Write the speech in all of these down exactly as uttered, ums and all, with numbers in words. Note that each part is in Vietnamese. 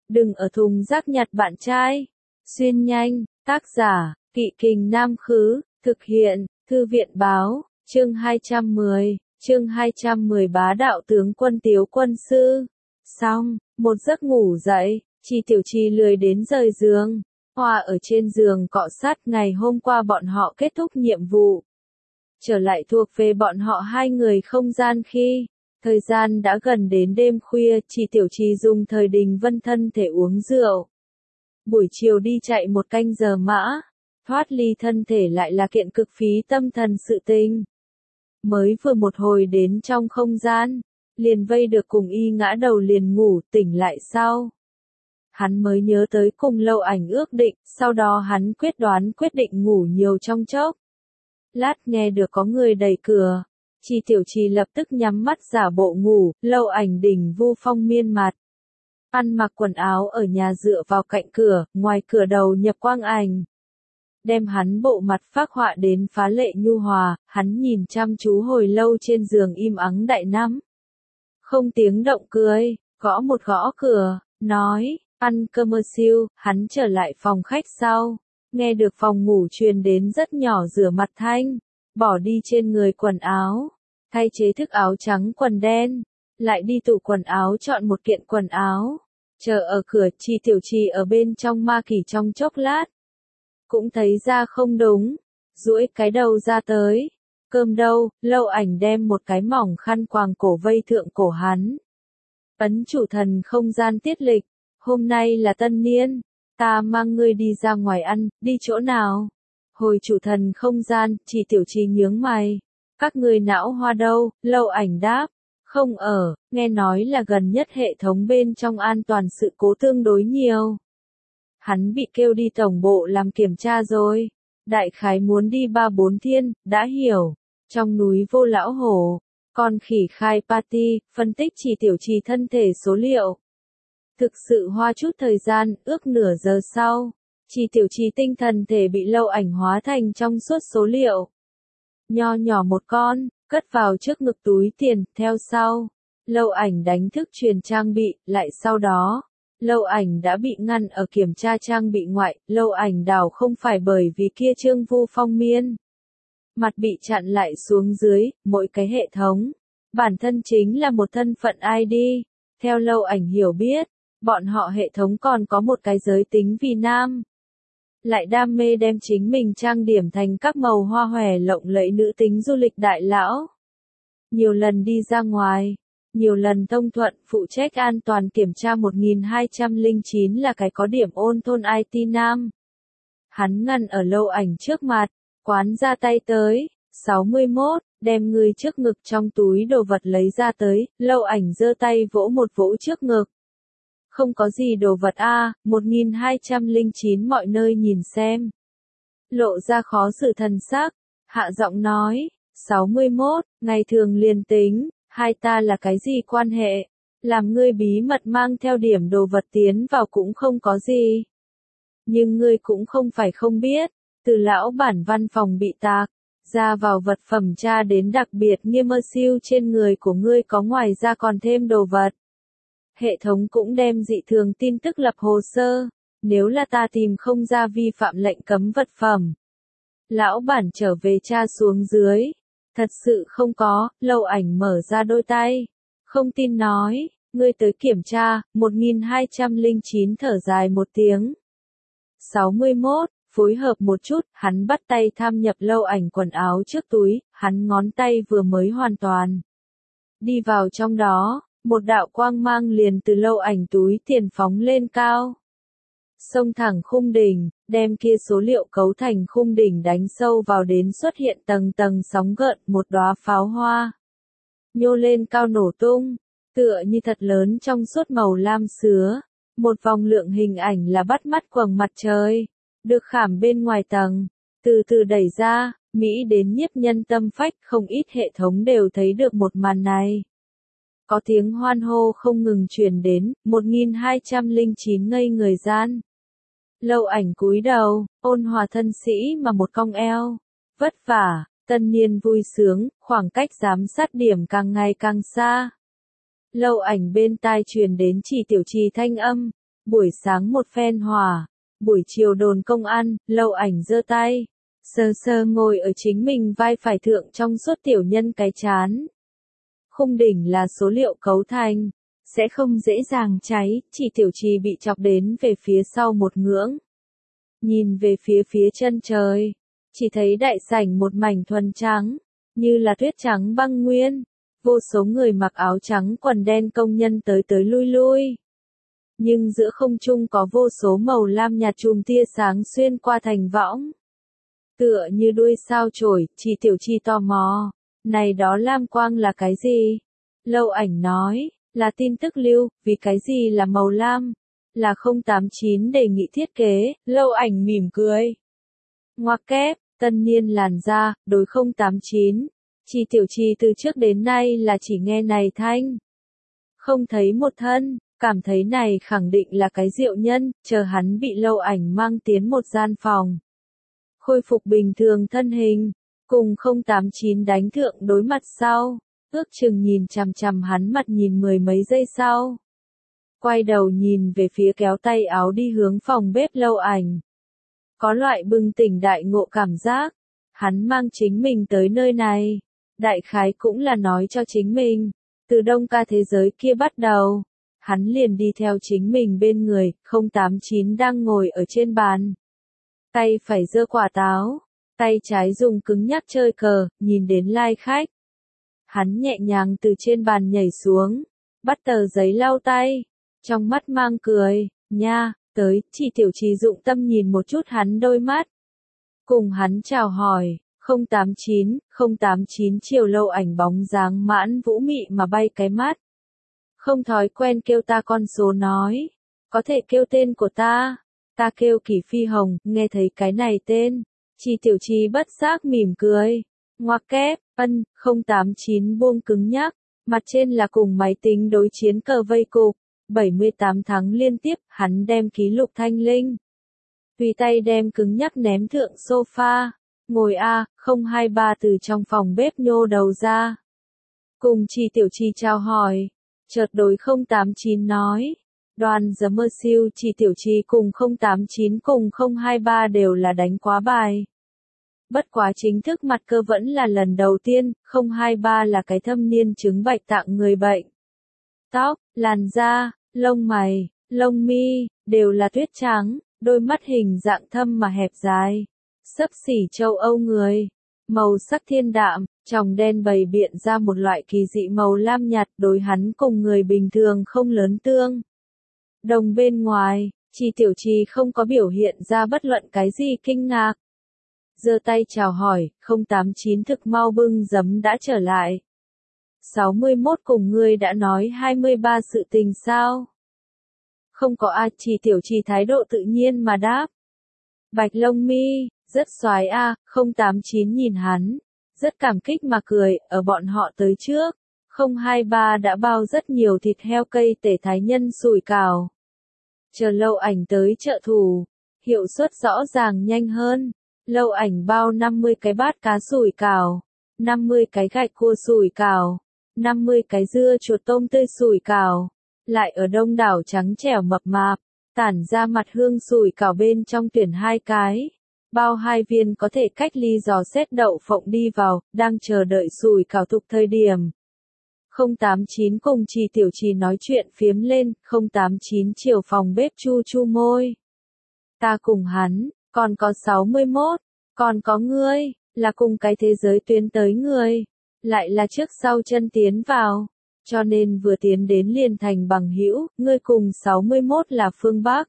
Đừng ở thùng rác nhặt bạn trai. Xuyên nhanh, tác giả, Kỵ Kình Nam Khứ, thực hiện, Thư viện Báo, chương hai trăm mười, chương hai trăm mười bá đạo tướng quân Tiếu quân sư. Xong, một giấc ngủ dậy, Chi Tiểu Chi lười đến rời giường. Hoa ở trên giường cọ sát ngày hôm qua bọn họ kết thúc nhiệm vụ. Trở lại thuộc về bọn họ hai người không gian khi. Thời gian đã gần đến đêm khuya, Chi Tiểu Chi dùng thời đình vân thân thể uống rượu. Buổi chiều đi chạy một canh giờ mã, thoát ly thân thể lại là kiện cực phí tâm thần sự tình. Mới vừa một hồi đến trong không gian, liền vây được cùng y ngã đầu liền ngủ, tỉnh lại sau. Hắn mới nhớ tới cùng Lâu Ảnh ước định, sau đó hắn quyết đoán quyết định ngủ nhiều trong chốc. Lát nghe được có người đẩy cửa. Chi Tiểu Chi lập tức nhắm mắt giả bộ ngủ, Lâu Ảnh đỉnh vu phong miên mặt. Ăn mặc quần áo ở nhà dựa vào cạnh cửa, ngoài cửa đầu nhập quang ảnh. Đem hắn bộ mặt phác họa đến phá lệ nhu hòa, hắn nhìn chăm chú hồi lâu trên giường im ắng đại nắm. Không tiếng động cười, gõ một gõ cửa, nói, ăn cơm mơ siêu, hắn trở lại phòng khách sau. Nghe được phòng ngủ truyền đến rất nhỏ rửa mặt thanh, bỏ đi trên người quần áo. Thay chế thức áo trắng quần đen, lại đi tủ quần áo chọn một kiện quần áo, chờ ở cửa. Chi Tiểu Chi ở bên trong ma kỷ trong chốc lát, cũng thấy ra không đúng, duỗi cái đầu ra tới, cơm đâu. Lâu Ảnh đem một cái mỏng khăn quàng cổ vây thượng cổ hắn. Ấn chủ thần không gian tiết lịch, hôm nay là tân niên, ta mang ngươi đi ra ngoài ăn, đi chỗ nào? Hồi chủ thần không gian, Chi Tiểu Chi nhướng mày. Các ngươi não hoa đâu? Lâu Ảnh đáp, không ở, nghe nói là gần nhất hệ thống bên trong an toàn sự cố tương đối nhiều. Hắn bị kêu đi tổng bộ làm kiểm tra rồi. Đại khái muốn đi ba bốn thiên, đã hiểu. Trong núi vô lão hổ, con khỉ khai party, phân tích Chi Tiểu Chi thân thể số liệu. Thực sự hoa chút thời gian, ước nửa giờ sau, Chi Tiểu Chi tinh thần thể bị Lâu Ảnh hóa thành trong suốt số liệu. Nho nhỏ một con, cất vào trước ngực túi tiền, theo sau. Lâu Ảnh đánh thức truyền trang bị, lại sau đó. Lâu Ảnh đã bị ngăn ở kiểm tra trang bị ngoại, Lâu Ảnh đảo không phải bởi vì kia trương vu phong miên. Mặt bị chặn lại xuống dưới, mỗi cái hệ thống. Bản thân chính là một thân phận i đê. Theo Lâu Ảnh hiểu biết, bọn họ hệ thống còn có một cái giới tính vì nam. Lại đam mê đem chính mình trang điểm thành các màu hoa hòe lộng lẫy nữ tính du lịch đại lão. Nhiều lần đi ra ngoài, nhiều lần thông thuận, phụ trách an toàn kiểm tra một nghìn hai trăm lẻ chín là cái có điểm ôn thôn i tê nam. Hắn ngăn ở Lâu Ảnh trước mặt, quán ra tay tới, sáu mươi mốt, đem người trước ngực trong túi đồ vật lấy ra tới, Lâu Ảnh giơ tay vỗ một vỗ trước ngực. Không có gì đồ vật a, à, một nghìn hai trăm lẻ chín mọi nơi nhìn xem. Lộ ra khó xử thần sắc, hạ giọng nói, sáu mươi mốt, ngày thường liền tính, hai ta là cái gì quan hệ, làm ngươi bí mật mang theo điểm đồ vật tiến vào cũng không có gì. Nhưng ngươi cũng không phải không biết, từ lão bản văn phòng bị tạc, ra vào vật phẩm tra đến đặc biệt nghiêm mơ siêu trên người của ngươi có ngoài ra còn thêm đồ vật. Hệ thống cũng đem dị thường tin tức lập hồ sơ, nếu là ta tìm không ra vi phạm lệnh cấm vật phẩm. Lão bản trở về tra xuống dưới, thật sự không có. Lâu Ảnh mở ra đôi tay, không tin nói, ngươi tới kiểm tra. Một nghìn hai trăm lẻ chín thở dài một tiếng. sáu mươi mốt, phối hợp một chút, hắn bắt tay tham nhập Lâu Ảnh quần áo trước túi, hắn ngón tay vừa mới hoàn toàn đi vào trong đó. Một đạo quang mang liền từ Lâu Ảnh túi tiền phóng lên cao. Xông thẳng khung đỉnh, đem kia số liệu cấu thành khung đỉnh đánh sâu vào đến xuất hiện tầng tầng sóng gợn, một đóa pháo hoa. Nhô lên cao nổ tung, tựa như thật lớn trong suốt màu lam sứa. Một vòng lượng hình ảnh là bắt mắt quầng mặt trời, được khảm bên ngoài tầng, từ từ đẩy ra, Mỹ đến nhiếp nhân tâm phách, không ít hệ thống đều thấy được một màn này. Có tiếng hoan hô không ngừng truyền đến, một nghìn hai trăm lẻ chín ngây người gian. Lâu Ảnh cúi đầu, ôn hòa thân sĩ mà một cong eo. Vất vả, tân niên vui sướng, khoảng cách giám sát điểm càng ngày càng xa. Lâu Ảnh bên tai truyền đến Chi Tiểu Chi thanh âm. buổi sáng một phen hỏa, buổi chiều đồn công ăn, Lâu Ảnh giơ tay, sờ sờ ngồi ở chính mình vai phải thượng trong suốt tiểu nhân cái chán. Khung đỉnh là số liệu cấu thành, sẽ không dễ dàng cháy, chỉ tiểu trì bị chọc đến về phía sau một ngưỡng. Nhìn về phía phía chân trời, chỉ thấy đại sảnh một mảnh thuần trắng, như là tuyết trắng băng nguyên, vô số người mặc áo trắng quần đen công nhân tới tới lui lui. Nhưng giữa không trung có vô số màu lam nhạt chùm tia sáng xuyên qua thành võng. Tựa như đuôi sao chổi, chỉ tiểu chi tò mò. Này đó lam quang là cái gì? Lâu Ảnh nói, là tin tức lưu, vì cái gì là màu lam? Là không tám chín đề nghị thiết kế, Lâu Ảnh mỉm cười. Ngoặc kép, tân niên làn da, đối không tám chín. Chỉ tiểu chi từ trước đến nay là chỉ nghe này thanh. Không thấy một thân, cảm thấy này khẳng định là cái diệu nhân, chờ hắn bị Lâu Ảnh mang tiến một gian phòng. Khôi phục bình thường thân hình, cùng không tám chín đánh thượng đối mặt sau, ước chừng nhìn chằm chằm hắn mặt nhìn mười mấy giây sau. Quay đầu nhìn về phía kéo tay áo đi hướng phòng bếp Lâu Ảnh. Có loại bừng tỉnh đại ngộ cảm giác, hắn mang chính mình tới nơi này, đại khái cũng là nói cho chính mình, từ đông ca thế giới kia bắt đầu, hắn liền đi theo chính mình bên người, không tám chín đang ngồi ở trên bàn. Tay phải giơ quả táo, tay trái dùng cứng nhắc chơi cờ, nhìn đến lai khách. Hắn nhẹ nhàng từ trên bàn nhảy xuống, bắt tờ giấy lau tay, trong mắt mang cười, nha, tới, chỉ tiểu trì dụng tâm nhìn một chút hắn đôi mắt. Cùng hắn chào hỏi, không tám chín, không tám chín chiều Lâu Ảnh bóng dáng mãn vũ mị mà bay cái mắt. Không thói quen kêu ta con số nói, có thể kêu tên của ta. Ta kêu Kỷ Phi Hồng, nghe thấy cái này tên, chỉ tiểu trì bất giác mỉm cười. Ngoặc kép, ân, không tám chín buông cứng nhắc, mặt trên là cùng máy tính đối chiến cờ vây cục, bảy mươi tám tháng liên tiếp, hắn đem ký lục thanh linh. Tùy tay đem cứng nhắc ném thượng sofa, ngồi a, không hai ba từ trong phòng bếp nhô đầu ra. Cùng chỉ tiểu trì chào hỏi, chợt đối không tám chín nói. Đoàn The Mersiêu chỉ tiểu trì cùng không tám chín cùng không hai ba đều là đánh quá bài. Bất quá chính thức mặt cơ vẫn là lần đầu tiên, không hai ba là cái thâm niên chứng bạch tạng người bệnh. Tóc, làn da, lông mày, lông mi, đều là tuyết trắng, đôi mắt hình dạng thâm mà hẹp dài. Xấp xỉ châu Âu người, màu sắc thiên đạm, tròng đen bày biện ra một loại kỳ dị màu lam nhạt đối hắn cùng người bình thường không lớn tương. Đồng bên ngoài, chỉ tiểu trì không có biểu hiện ra bất luận cái gì kinh ngạc. Giơ tay chào hỏi, không tám chín thực mau bưng giấm đã trở lại. sáu mươi mốt cùng ngươi đã nói hai mươi ba sự tình sao? Không có a, chỉ tiểu trì thái độ tự nhiên mà đáp. Bạch lông mi, rất xoái a, không tám chín nhìn hắn, rất cảm kích mà cười, ở bọn họ tới trước. không hai ba đã bao rất nhiều thịt heo cây tể thái nhân sủi cảo. Chờ Lâu Ảnh tới trợ thủ, hiệu suất rõ ràng nhanh hơn. Lâu Ảnh bao năm mươi cái bát cá sủi cảo, năm mươi cái gạch cua sủi cảo, năm mươi cái dưa chuột tôm tươi sủi cảo, lại ở đông đảo trắng trẻo mập mạp, tản ra mặt hương sủi cảo bên trong tuyển hai cái. Bao hai viên có thể cách ly giò xét đậu phộng đi vào, đang chờ đợi sủi cảo tục thời điểm. không tám chín cùng chỉ tiểu trì nói chuyện phiếm lên, không tám chín chiều phòng bếp chu chu môi. Ta cùng hắn, còn có sáu mươi mốt, còn có ngươi, là cùng cái thế giới tuyến tới người, lại là trước sau chân tiến vào, cho nên vừa tiến đến liền thành bằng hữu, ngươi cùng sáu mươi mốt là phương Bắc.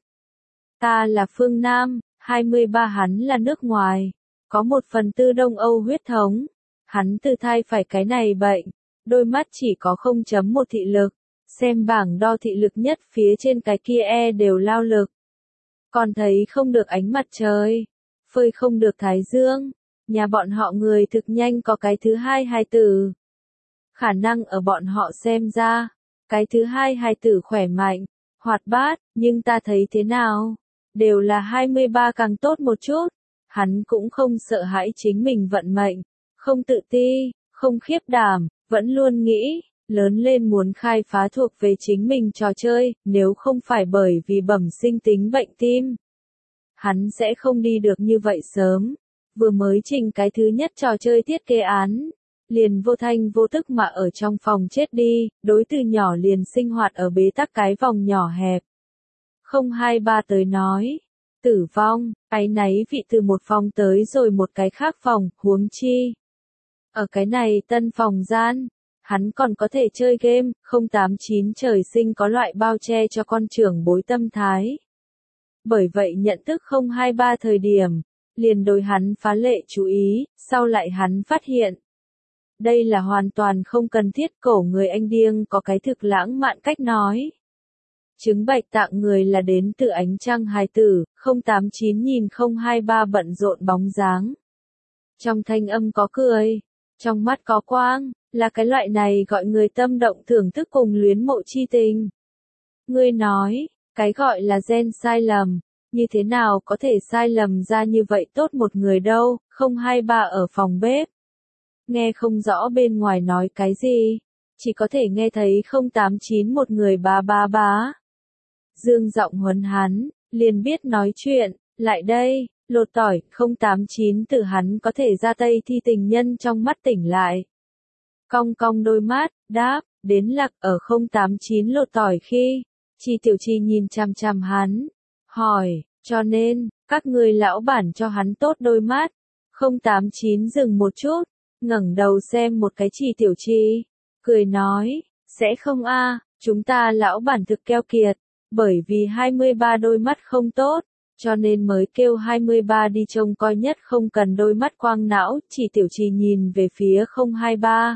Ta là phương Nam, hai mươi ba hắn là nước ngoài, có một phần tư Đông Âu huyết thống, hắn từ thai phải cái này bệnh. Đôi mắt chỉ có không chấm một thị lực, xem bảng đo thị lực nhất phía trên cái kia e đều lao lực. Còn thấy không được ánh mặt trời, phơi không được thái dương, nhà bọn họ người thực nhanh có cái thứ hai hài tử. Khả năng ở bọn họ xem ra, cái thứ hai hài tử khỏe mạnh, hoạt bát, nhưng ta thấy thế nào, đều là hai mươi ba càng tốt một chút. Hắn cũng không sợ hãi chính mình vận mệnh, không tự ti, không khiếp đảm. Vẫn luôn nghĩ, lớn lên muốn khai phá thuộc về chính mình trò chơi, nếu không phải bởi vì bẩm sinh tính bệnh tim. Hắn sẽ không đi được như vậy sớm. Vừa mới trình cái thứ nhất trò chơi thiết kế án, liền vô thanh vô tức mà ở trong phòng chết đi, đối từ nhỏ liền sinh hoạt ở bế tắc cái vòng nhỏ hẹp. Không hai ba tới nói, tử vong, áy náy vị từ một phòng tới rồi một cái khác phòng, huống chi. Ở cái này tân phòng gian, hắn còn có thể chơi game, không tám chín trời sinh có loại bao che cho con trưởng bối tâm thái. Bởi vậy nhận thức không hai ba thời điểm, liền đối hắn phá lệ chú ý, sau lại hắn phát hiện. Đây là hoàn toàn không cần thiết, cổ người anh điên có cái thực lãng mạn cách nói. Chứng bạch tạng người là đến từ ánh trăng hài tử, không tám chín nhìn không hai ba bận rộn bóng dáng. Trong thanh âm có cười, trong mắt có quang, là cái loại này gọi người tâm động thưởng thức cùng luyến mộ chi tình. Ngươi nói, cái gọi là gen sai lầm, như thế nào có thể sai lầm ra như vậy tốt một người đâu, không hai ba ở phòng bếp. Nghe không rõ bên ngoài nói cái gì, chỉ có thể nghe thấy không tám chín một người bá bá bá. Dương giọng huấn hắn, liền biết nói chuyện, lại đây, lột tỏi, không tám chín từ hắn có thể ra tay thi tình nhân trong mắt tỉnh lại. Cong cong đôi mắt, đáp, đến lạc ở không tám chín lột tỏi khi, Chi Tiểu Chi nhìn chằm chằm hắn, hỏi, cho nên, các người lão bản cho hắn tốt đôi mắt. Không tám chín dừng một chút, ngẩng đầu xem một cái Chi Tiểu Chi, cười nói, sẽ không a, chúng ta lão bản thực keo kiệt, bởi vì hai mươi ba đôi mắt không tốt, cho nên mới kêu hai mươi ba đi trông coi nhất không cần đôi mắt quang não. Chi Tiểu Chi nhìn về phía không hai ba.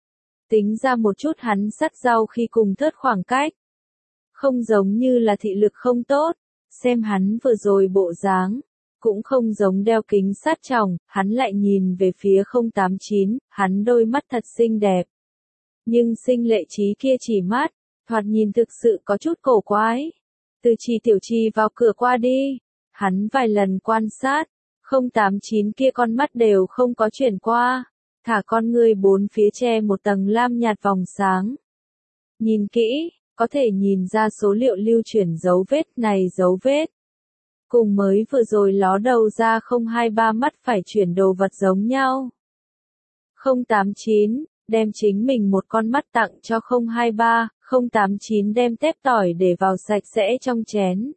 Tính ra một chút hắn sắt rau khi cùng thớt khoảng cách. Không giống như là thị lực không tốt, xem hắn vừa rồi bộ dáng, cũng không giống đeo kính sát tròng, hắn lại nhìn về phía không tám chín, hắn đôi mắt thật xinh đẹp. Nhưng sinh lệ trí kia chỉ mắt, thoạt nhìn thực sự có chút cổ quái. Từ Chi Tiểu Chi vào cửa qua đi, hắn vài lần quan sát, không tám chín kia con mắt đều không có chuyển qua, thả con người bốn phía che một tầng lam nhạt vòng sáng. Nhìn kỹ, có thể nhìn ra số liệu lưu chuyển dấu vết này dấu vết. Cùng mới vừa rồi ló đầu ra không hai ba mắt phải chuyển đồ vật giống nhau. không tám chín, đem chính mình một con mắt tặng cho không hai ba, không tám chín đem tép tỏi để vào sạch sẽ trong chén.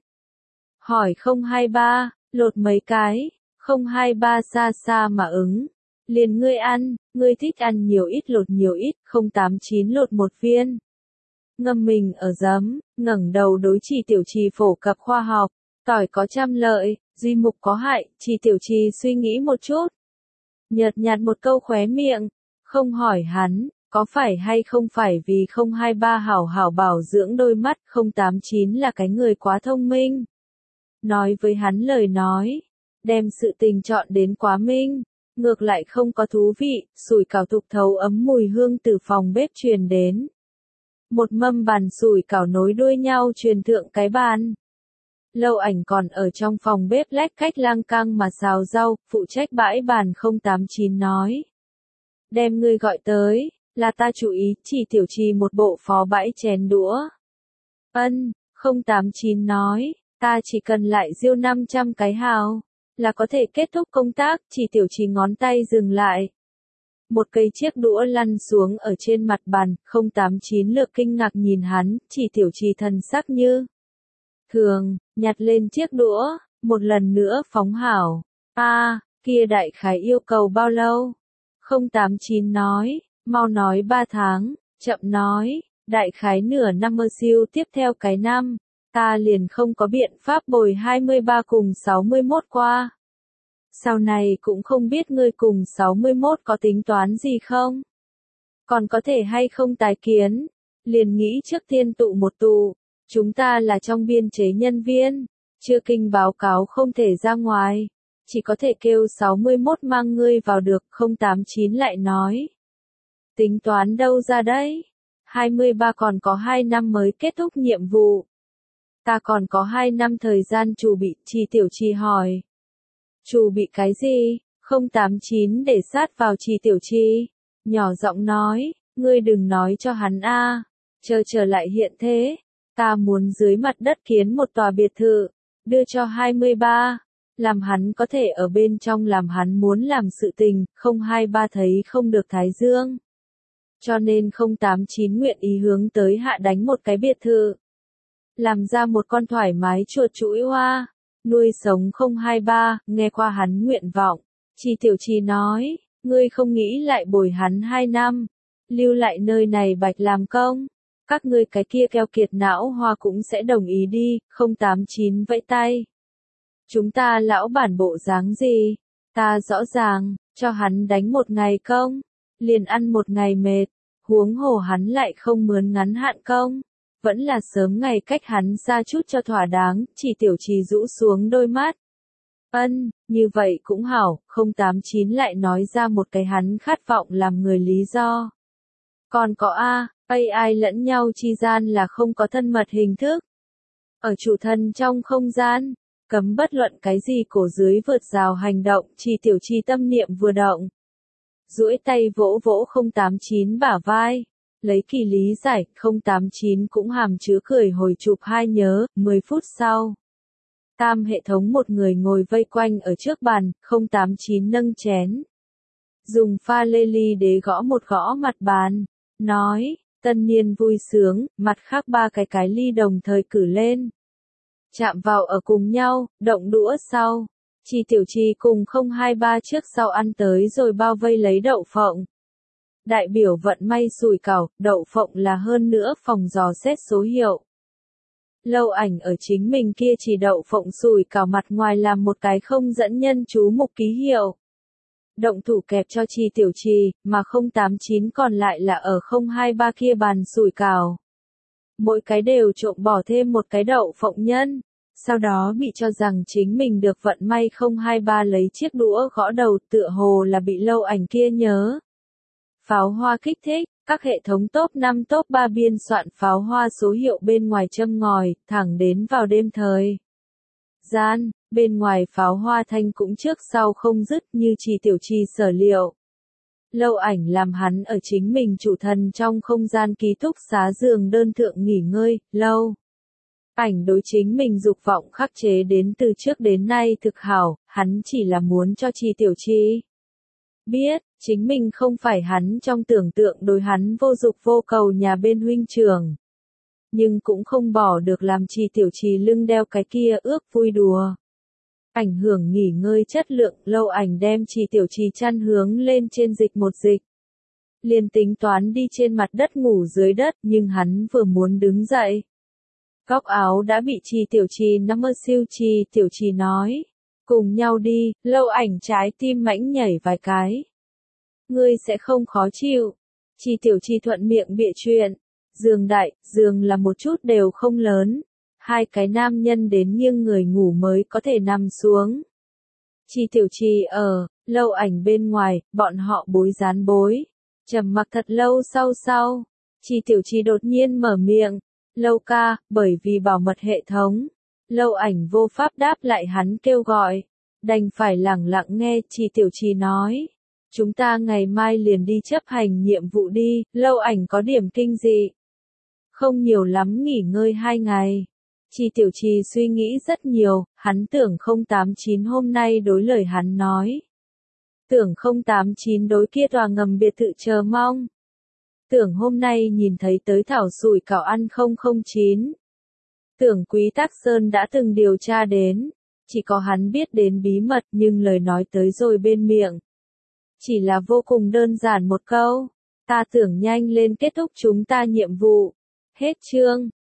Hỏi không hai ba, lột mấy cái, không hai ba xa xa mà ứng. Liền ngươi ăn, ngươi thích ăn nhiều ít lột nhiều ít, không tám chín lột một viên. Ngâm mình ở giấm, ngẩng đầu đối Chi Tiểu Chi phổ cập khoa học, tỏi có trăm lợi, duy mục có hại. Chi Tiểu Chi suy nghĩ một chút, nhợt nhạt một câu khóe miệng, không hỏi hắn, có phải hay không phải vì không hai ba hảo hảo bảo dưỡng đôi mắt. Không tám chín là cái người quá thông minh. Nói với hắn lời nói, đem sự tình chọn đến quá minh, ngược lại không có thú vị. Sủi cảo tục thấu ấm mùi hương từ phòng bếp truyền đến. Một mâm bàn sủi cảo nối đuôi nhau truyền thượng cái bàn. Lâu Ảnh còn ở trong phòng bếp lách cách lang cang mà xào rau, phụ trách bãi bàn không tám chín nói. Đem ngươi gọi tới, là ta chú ý. Chi Tiểu Chi một bộ phó bãi chén đũa. Ân, không tám chín nói, ta chỉ cần lại diêu năm trăm cái hào, là có thể kết thúc công tác. Chi Tiểu Chi ngón tay dừng lại. Một cây chiếc đũa lăn xuống ở trên mặt bàn, không tám chín lược kinh ngạc nhìn hắn. Chi Tiểu Chi thần sắc như thường, nhặt lên chiếc đũa, một lần nữa phóng hảo. A, à, kia đại khái yêu cầu bao lâu? không tám chín nói, mau nói ba tháng, chậm nói, đại khái nửa năm. Mơ siêu tiếp theo cái năm, ta liền không có biện pháp bồi hai mươi ba cùng sáu mươi mốt qua. Sau này cũng không biết ngươi cùng sáu mươi mốt có tính toán gì không? Còn có thể hay không tái kiến? Liền nghĩ trước tiên tụ một tụ, chúng ta là trong biên chế nhân viên, chưa kinh báo cáo không thể ra ngoài, chỉ có thể kêu sáu mươi mốt mang ngươi vào được. Không tám chín lại nói. Tính toán đâu ra đấy? hai mươi ba còn có hai năm mới kết thúc nhiệm vụ. Ta còn có hai năm thời gian chuẩn bị. Chi Tiểu Chi hỏi. Chuẩn bị cái gì? không tám chín để sát vào Chi Tiểu Chi, nhỏ giọng nói, Ngươi đừng nói cho hắn a, chờ trở lại hiện thế, ta muốn dưới mặt đất kiến một tòa biệt thự, đưa cho hai mươi ba, làm hắn có thể ở bên trong làm hắn muốn làm sự tình, không hai ba thấy không được thái dương. Cho nên không tám chín nguyện ý hướng tới hạ đánh một cái biệt thự. Làm ra một con thoải mái chuột chuỗi hoa, nuôi sống không hai ba, nghe qua hắn nguyện vọng. Chi Tiểu Chi nói, ngươi không nghĩ lại bồi hắn hai năm, lưu lại nơi này bạch làm công. Các ngươi cái kia keo kiệt não hoa cũng sẽ đồng ý đi, không tám chín vẫy tay. Chúng ta lão bản bộ dáng gì? Ta rõ ràng, cho hắn đánh một ngày công, liền ăn một ngày mệt, huống hồ hắn lại không mướn ngắn hạn công. Vẫn là sớm ngày cách hắn xa chút cho thỏa đáng, Chỉ Tiểu Trì rũ xuống đôi mắt. Ân, như vậy cũng hảo, không tám chín lại nói ra một cái hắn khát vọng làm người lý do. Còn có A, a i lẫn nhau chi gian là không có thân mật hình thức. Ở chủ thân trong không gian, cấm bất luận cái gì cổ dưới vượt rào hành động, Chỉ Tiểu Trì tâm niệm vừa động. Duỗi tay vỗ vỗ không tám chín bả vai. Lấy kỳ lý giải, không tám chín cũng hàm chứa cười hồi chụp hai nhớ, mười phút sau. Tam hệ thống một người ngồi vây quanh ở trước bàn, không tám chín nâng chén. Dùng pha lê ly đế gõ một gõ mặt bàn, nói, tân niên vui sướng, mặt khác ba cái cái ly đồng thời cử lên. Chạm vào ở cùng nhau, động đũa sau. Chi Tiểu Chi cùng không hai ba trước sau ăn tới rồi bao vây lấy đậu phộng. Đại biểu vận may sủi cảo, đậu phộng là hơn nữa phòng dò xét số hiệu. Lâu Ảnh ở chính mình kia chỉ đậu phộng sủi cảo mặt ngoài làm một cái không dẫn nhân chú mục ký hiệu. Động thủ kẹp cho Chi Tiểu Trì, mà không tám chín còn lại là ở không hai ba kia bàn sủi cảo. Mỗi cái đều trộm bỏ thêm một cái đậu phộng nhân, sau đó bị cho rằng chính mình được vận may không hai ba lấy chiếc đũa gõ đầu tựa hồ là bị Lâu Ảnh kia nhớ. Pháo hoa kích thích, các hệ thống top năm top ba biên soạn pháo hoa số hiệu bên ngoài châm ngòi, thẳng đến vào đêm thời. Gian, bên ngoài pháo hoa thanh cũng trước sau không dứt như Chỉ Tiểu Trì sở liệu. Lâu Ảnh làm hắn ở chính mình chủ thần trong không gian ký túc xá giường đơn thượng nghỉ ngơi, Lâu Ảnh đối chính mình dục vọng khắc chế đến từ trước đến nay thực hảo, hắn chỉ là muốn cho Chỉ Tiểu Trì biết, chính mình không phải hắn trong tưởng tượng đối hắn vô dục vô cầu nhà bên huynh trưởng. Nhưng cũng không bỏ được làm Chỉ Tiểu Trì lưng đeo cái kia ước vui đùa. Ảnh hưởng nghỉ ngơi chất lượng, Lâu Ảnh đem Chỉ Tiểu Trì chăn hướng lên trên dịch một dịch. Liền tính toán đi trên mặt đất ngủ dưới đất, nhưng hắn vừa muốn đứng dậy. Góc áo đã bị Chỉ Tiểu Trì nắm ở siêu. Chỉ Tiểu Trì nói. Cùng nhau đi, Lâu Ảnh trái tim mãnh nhảy vài cái. Ngươi sẽ không khó chịu. Chỉ Tiểu Trì thuận miệng bịa chuyện. Giường đại, giường là một chút đều không lớn. Hai cái nam nhân đến nghiêng người ngủ mới có thể nằm xuống. Chỉ Tiểu Trì ở, Lâu Ảnh bên ngoài, bọn họ bối rán bối. Trầm mặc thật lâu sau sau. Chỉ Tiểu Trì đột nhiên mở miệng. Lâu ca, bởi vì bảo mật hệ thống. Lâu Ảnh vô pháp đáp lại hắn kêu gọi. Đành phải lẳng lặng nghe Chỉ Tiểu Trì nói. Chúng ta ngày mai liền đi chấp hành nhiệm vụ đi, Lâu Ảnh có điểm kinh dị. Không nhiều lắm nghỉ ngơi hai ngày. Chỉ Tiểu Trì suy nghĩ rất nhiều, hắn tưởng không tám chín hôm nay đối lời hắn nói. Tưởng không tám chín đối kia tòa ngầm biệt thự chờ mong. Tưởng hôm nay nhìn thấy tới thảo sủi cảo ăn không không chín. Tưởng Quý Tắc Sơn đã từng điều tra đến. Chỉ có hắn biết đến bí mật nhưng lời nói tới rồi bên miệng. Chỉ là vô cùng đơn giản một câu. Ta tưởng nhanh lên kết thúc chúng ta nhiệm vụ. Hết chương.